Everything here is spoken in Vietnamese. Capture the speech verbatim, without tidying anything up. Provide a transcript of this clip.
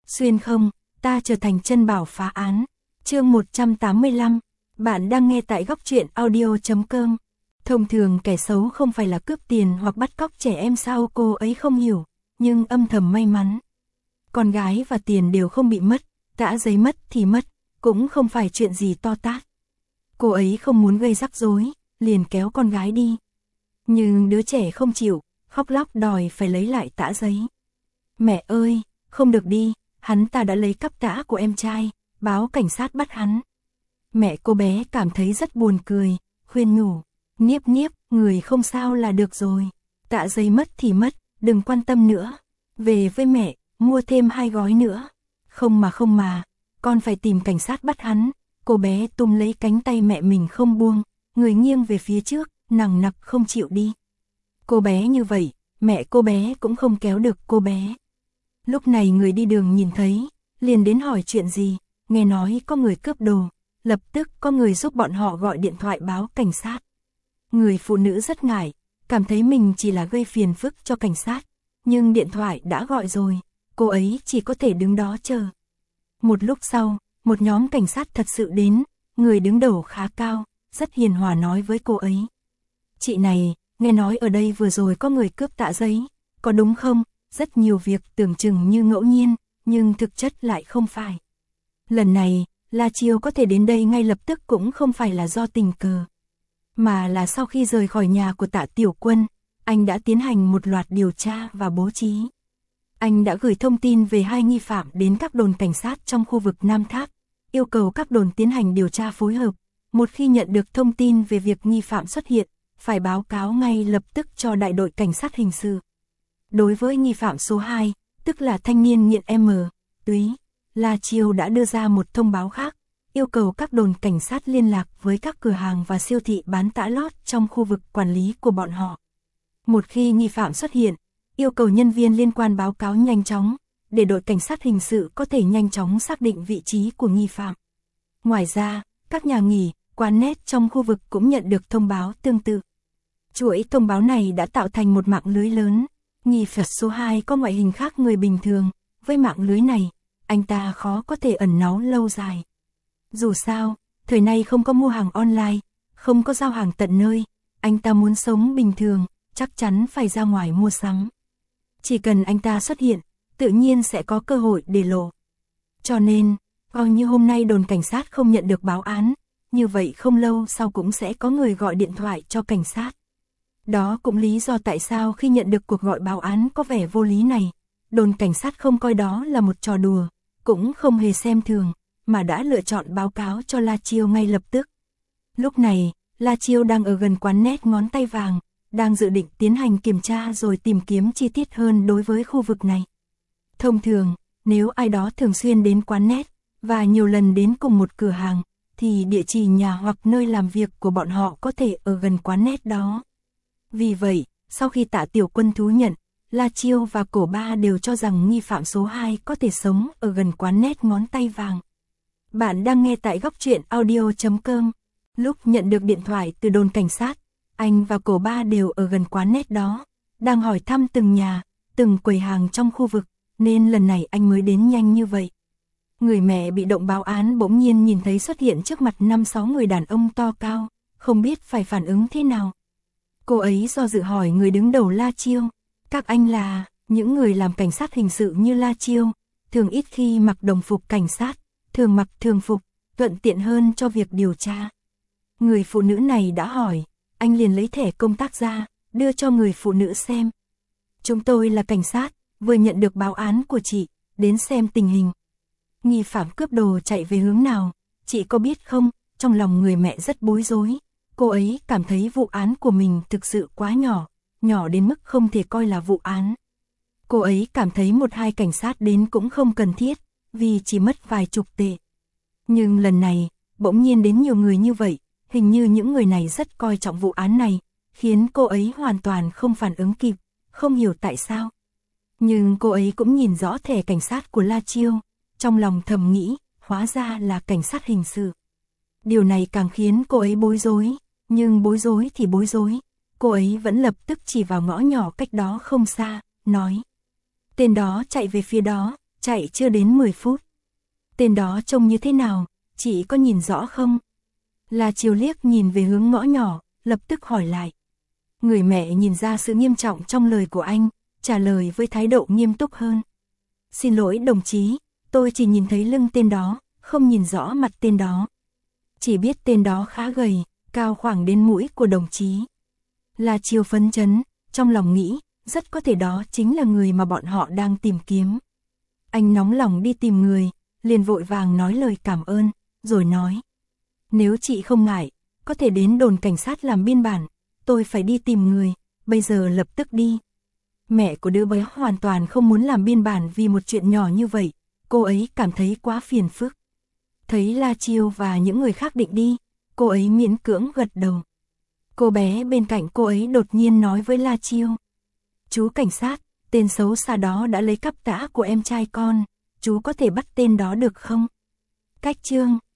Xuyên không, ta trở thành chân bảo phá án. Chương một trăm tám mươi lăm, bạn đang nghe tại góc truyện audio chấm com. Thông thường kẻ xấu không phải là cướp tiền hoặc bắt cóc trẻ em sao, cô ấy không hiểu, nhưng âm thầm may mắn. Con gái và tiền đều không bị mất, tã giấy mất thì mất, cũng không phải chuyện gì to tát. Cô ấy không muốn gây rắc rối, liền kéo con gái đi. Nhưng đứa trẻ không chịu, khóc lóc đòi phải lấy lại tã giấy. Mẹ ơi, không được đi, hắn ta đã lấy cắp tã của em trai, báo cảnh sát bắt hắn. Mẹ cô bé cảm thấy rất buồn cười, khuyên nhủ, Niếp Niếp, người không sao là được rồi. Tã giấy mất thì mất, đừng quan tâm nữa. Về với mẹ, mua thêm hai gói nữa. Không mà không mà, con phải tìm cảnh sát bắt hắn. Cô bé túm lấy cánh tay mẹ mình không buông, người nghiêng về phía trước, nằng nặc không chịu đi. Cô bé như vậy, mẹ cô bé cũng không kéo được cô bé. Lúc này người đi đường nhìn thấy, liền đến hỏi chuyện gì, nghe nói có người cướp đồ, lập tức có người giúp bọn họ gọi điện thoại báo cảnh sát. Người phụ nữ rất ngại, cảm thấy mình chỉ là gây phiền phức cho cảnh sát, nhưng điện thoại đã gọi rồi, cô ấy chỉ có thể đứng đó chờ. Một lúc sau, một nhóm cảnh sát thật sự đến, người đứng đầu khá cao, rất hiền hòa nói với cô ấy. Chị này, nghe nói ở đây vừa rồi có người cướp tã giấy, có đúng không? Rất nhiều việc tưởng chừng như ngẫu nhiên, nhưng thực chất lại không phải. Lần này, La Chiêu có thể đến đây ngay lập tức cũng không phải là do tình cờ, mà là sau khi rời khỏi nhà của Tạ Tiểu Quân, anh đã tiến hành một loạt điều tra và bố trí. Anh đã gửi thông tin về hai nghi phạm đến các đồn cảnh sát trong khu vực Nam Tháp, yêu cầu các đồn tiến hành điều tra phối hợp. Một khi nhận được thông tin về việc nghi phạm xuất hiện, phải báo cáo ngay lập tức cho đại đội cảnh sát hình sự. Đối với nghi phạm số hai, tức là thanh niên nghiện M, túy, La Chiêu đã đưa ra một thông báo khác, yêu cầu các đồn cảnh sát liên lạc với các cửa hàng và siêu thị bán tã lót trong khu vực quản lý của bọn họ. Một khi nghi phạm xuất hiện, yêu cầu nhân viên liên quan báo cáo nhanh chóng, để đội cảnh sát hình sự có thể nhanh chóng xác định vị trí của nghi phạm. Ngoài ra, các nhà nghỉ, quán net trong khu vực cũng nhận được thông báo tương tự. Chuỗi thông báo này đã tạo thành một mạng lưới lớn. Nghi phạm số hai có ngoại hình khác người bình thường, với mạng lưới này, anh ta khó có thể ẩn náu lâu dài. Dù sao, thời nay không có mua hàng online, không có giao hàng tận nơi, anh ta muốn sống bình thường, chắc chắn phải ra ngoài mua sắm. Chỉ cần anh ta xuất hiện, tự nhiên sẽ có cơ hội để lộ. Cho nên, coi như hôm nay đồn cảnh sát không nhận được báo án, như vậy không lâu sau cũng sẽ có người gọi điện thoại cho cảnh sát. Đó cũng lý do tại sao khi nhận được cuộc gọi báo án có vẻ vô lý này, đồn cảnh sát không coi đó là một trò đùa, cũng không hề xem thường, mà đã lựa chọn báo cáo cho La Chiêu ngay lập tức. Lúc này, La Chiêu đang ở gần quán net ngón tay vàng, đang dự định tiến hành kiểm tra rồi tìm kiếm chi tiết hơn đối với khu vực này. Thông thường, nếu ai đó thường xuyên đến quán net, và nhiều lần đến cùng một cửa hàng, thì địa chỉ nhà hoặc nơi làm việc của bọn họ có thể ở gần quán net đó. Vì vậy, sau khi Tạ Tiểu Quân thú nhận, La Chiêu và Cổ Ba đều cho rằng nghi phạm số hai có thể sống ở gần quán net ngón tay vàng. Bạn đang nghe tại góc truyện audio chấm com. Lúc nhận được điện thoại từ đồn cảnh sát, anh và Cổ Ba đều ở gần quán net đó, đang hỏi thăm từng nhà, từng quầy hàng trong khu vực, nên lần này anh mới đến nhanh như vậy. Người mẹ bị động báo án bỗng nhiên nhìn thấy xuất hiện trước mặt năm sáu người đàn ông to cao, không biết phải phản ứng thế nào. Cô ấy do dự hỏi người đứng đầu La Chiêu, các anh là, những người làm cảnh sát hình sự như La Chiêu, thường ít khi mặc đồng phục cảnh sát, thường mặc thường phục, thuận tiện hơn cho việc điều tra. Người phụ nữ này đã hỏi, anh liền lấy thẻ công tác ra, đưa cho người phụ nữ xem. Chúng tôi là cảnh sát, vừa nhận được báo án của chị, đến xem tình hình. Nghi phạm cướp đồ chạy về hướng nào, chị có biết không? Trong lòng người mẹ rất bối rối. Cô ấy cảm thấy vụ án của mình thực sự quá nhỏ, nhỏ đến mức không thể coi là vụ án. Cô ấy cảm thấy một hai cảnh sát đến cũng không cần thiết, vì chỉ mất vài chục tệ. Nhưng lần này, bỗng nhiên đến nhiều người như vậy, hình như những người này rất coi trọng vụ án này, khiến cô ấy hoàn toàn không phản ứng kịp, không hiểu tại sao. Nhưng cô ấy cũng nhìn rõ thẻ cảnh sát của La Chiêu, trong lòng thầm nghĩ, hóa ra là cảnh sát hình sự. Điều này càng khiến cô ấy bối rối, nhưng bối rối thì bối rối, cô ấy vẫn lập tức chỉ vào ngõ nhỏ cách đó không xa, nói. Tên đó chạy về phía đó, chạy chưa đến mười phút. Tên đó trông như thế nào, chị có nhìn rõ không? La Chiêu liếc nhìn về hướng ngõ nhỏ, lập tức hỏi lại. Người mẹ nhìn ra sự nghiêm trọng trong lời của anh, trả lời với thái độ nghiêm túc hơn. Xin lỗi đồng chí, tôi chỉ nhìn thấy lưng tên đó, không nhìn rõ mặt tên đó. Chỉ biết tên đó khá gầy, cao khoảng đến mũi của đồng chí. La Chiêu phấn chấn, trong lòng nghĩ, rất có thể đó chính là người mà bọn họ đang tìm kiếm. Anh nóng lòng đi tìm người, liền vội vàng nói lời cảm ơn, rồi nói. Nếu chị không ngại, có thể đến đồn cảnh sát làm biên bản, tôi phải đi tìm người, bây giờ lập tức đi. Mẹ của đứa bé hoàn toàn không muốn làm biên bản vì một chuyện nhỏ như vậy, cô ấy cảm thấy quá phiền phức. Thấy La Chiêu và những người khác định đi, cô ấy miễn cưỡng gật đầu. Cô bé bên cạnh cô ấy đột nhiên nói với La Chiêu. Chú cảnh sát, tên xấu xa đó đã lấy cắp tã của em trai con, chú có thể bắt tên đó được không? Cách chương